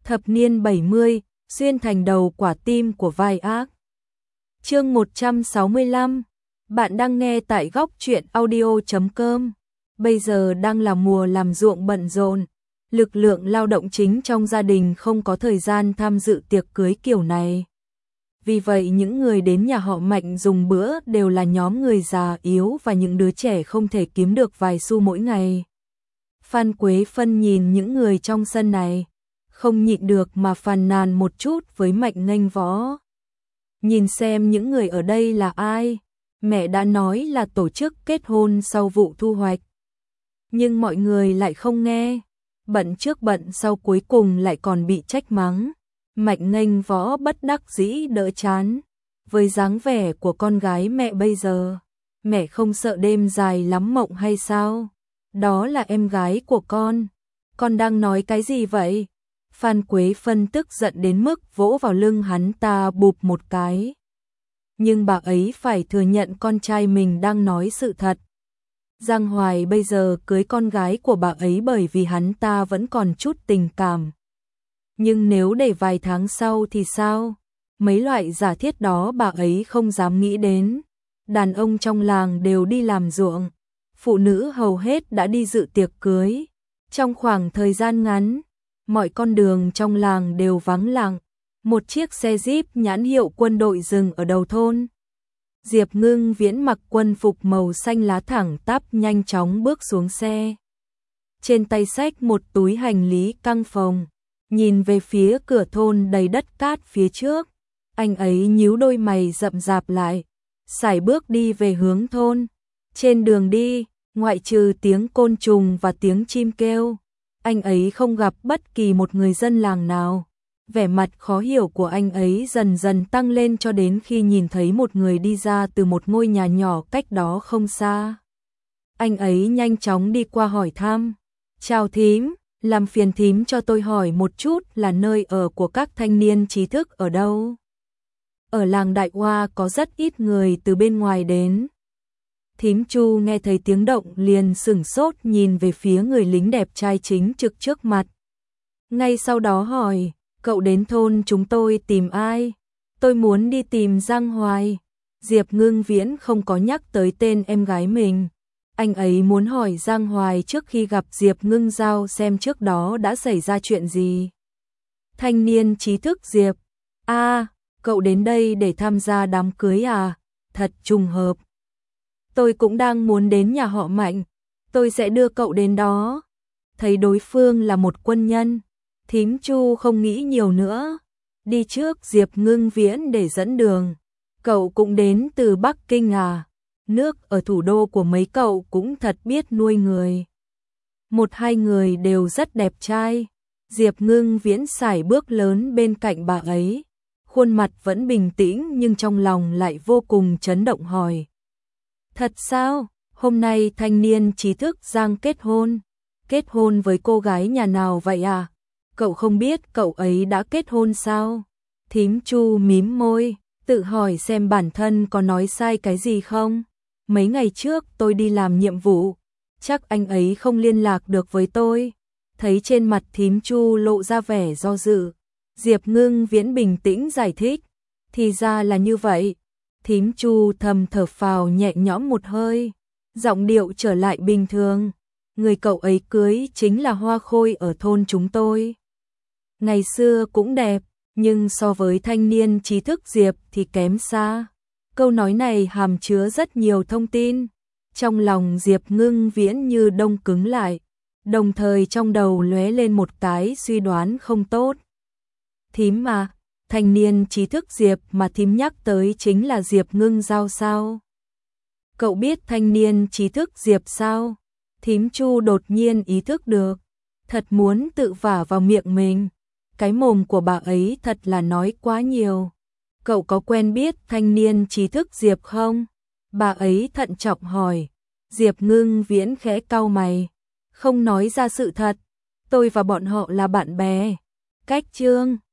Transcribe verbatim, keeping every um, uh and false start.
Thập niên bảy mươi, xuyên thành đầu quả tim của vai ác. Chương một trăm sáu mươi lăm. Bạn đang nghe tại góc truyện audio chấm com. Bây giờ đang là mùa làm ruộng bận rộn, lực lượng lao động chính trong gia đình không có thời gian tham dự tiệc cưới kiểu này. Vì vậy những người đến nhà họ Mạnh dùng bữa đều là nhóm người già yếu và những đứa trẻ không thể kiếm được vài xu mỗi ngày. Phan Quế Phân nhìn những người trong sân này, không nhịn được mà phàn nàn một chút với Mạnh Nghênh Võ. Nhìn xem những người ở đây là ai, mẹ đã nói là tổ chức kết hôn sau vụ thu hoạch. Nhưng mọi người lại không nghe, bận trước bận sau cuối cùng lại còn bị trách mắng. Mạnh Nghênh Võ bất đắc dĩ đỡ chán, với dáng vẻ của con gái mẹ bây giờ, mẹ không sợ đêm dài lắm mộng hay sao? Đó là em gái của con, con đang nói cái gì vậy? Phan Quế Phân tức giận đến mức vỗ vào lưng hắn ta bụp một cái. Nhưng bà ấy phải thừa nhận con trai mình đang nói sự thật. Giang Hoài bây giờ cưới con gái của bà ấy bởi vì hắn ta vẫn còn chút tình cảm. Nhưng nếu để vài tháng sau thì sao? Mấy loại giả thiết đó bà ấy không dám nghĩ đến. Đàn ông trong làng đều đi làm ruộng, phụ nữ hầu hết đã đi dự tiệc cưới. Trong khoảng thời gian ngắn, mọi con đường trong làng đều vắng lặng. Một chiếc xe Jeep nhãn hiệu quân đội dừng ở đầu thôn. Diệp Ngưng Viễn mặc quân phục màu xanh lá thẳng tắp nhanh chóng bước xuống xe. Trên tay xách một túi hành lý căng phồng, nhìn về phía cửa thôn đầy đất cát phía trước. Anh ấy nhíu đôi mày rậm rạp lại, sải bước đi về hướng thôn. Trên đường đi, ngoại trừ tiếng côn trùng và tiếng chim kêu, anh ấy không gặp bất kỳ một người dân làng nào. Vẻ mặt khó hiểu của anh ấy dần dần tăng lên cho đến khi nhìn thấy một người đi ra từ một ngôi nhà nhỏ cách đó không xa. Anh ấy nhanh chóng đi qua hỏi thăm. Chào thím, làm phiền thím cho tôi hỏi một chút là nơi ở của các thanh niên trí thức ở đâu? Ở làng Đại Hoa có rất ít người từ bên ngoài đến. Thím Chu nghe thấy tiếng động liền sửng sốt nhìn về phía người lính đẹp trai chính trực trước mặt. Ngay sau đó hỏi, cậu đến thôn chúng tôi tìm ai? Tôi muốn đi tìm Giang Hoài. Diệp Ngưng Viễn không có nhắc tới tên em gái mình. Anh ấy muốn hỏi Giang Hoài trước khi gặp Diệp Ngưng Giao xem trước đó đã xảy ra chuyện gì. Thanh niên trí thức Diệp. À, cậu đến đây để tham gia đám cưới à? Thật trùng hợp. Tôi cũng đang muốn đến nhà họ Mạnh. Tôi sẽ đưa cậu đến đó. Thấy đối phương là một quân nhân, thím Chu không nghĩ nhiều nữa. Đi trước Diệp Ngưng Viễn để dẫn đường. Cậu cũng đến từ Bắc Kinh à? Nước ở thủ đô của mấy cậu cũng thật biết nuôi người. Một hai người đều rất đẹp trai. Diệp Ngưng Viễn sải bước lớn bên cạnh bà ấy. Khuôn mặt vẫn bình tĩnh nhưng trong lòng lại vô cùng chấn động hỏi. Thật sao? Hôm nay thanh niên trí thức Giang kết hôn. Kết hôn với cô gái nhà nào vậy à? Cậu không biết cậu ấy đã kết hôn sao? Thím Chu mím môi, tự hỏi xem bản thân có nói sai cái gì không? Mấy ngày trước tôi đi làm nhiệm vụ, chắc anh ấy không liên lạc được với tôi. Thấy trên mặt thím Chu lộ ra vẻ do dự, Diệp Ngưng Viễn bình tĩnh giải thích. Thì ra là như vậy. Thím Chu thầm thở phào nhẹ nhõm một hơi, giọng điệu trở lại bình thường. Người cậu ấy cưới chính là Hoa Khôi ở thôn chúng tôi. Ngày xưa cũng đẹp, nhưng so với thanh niên trí thức Diệp thì kém xa. Câu nói này hàm chứa rất nhiều thông tin. Trong lòng Diệp Ngưng Viễn như đông cứng lại, đồng thời trong đầu lóe lên một cái suy đoán không tốt. Thím mà, thanh niên trí thức Diệp mà thím nhắc tới chính là Diệp Ngưng Giao sao? Cậu biết thanh niên trí thức Diệp sao? Thím Chu đột nhiên ý thức được, thật muốn tự vả vào miệng mình. Cái mồm của bà ấy thật là nói quá nhiều. Cậu có quen biết thanh niên trí thức Diệp không? Bà ấy thận trọng hỏi. Diệp Ngưng Viễn khẽ cau mày, không nói ra sự thật. Tôi và bọn họ là bạn bè. Cách chương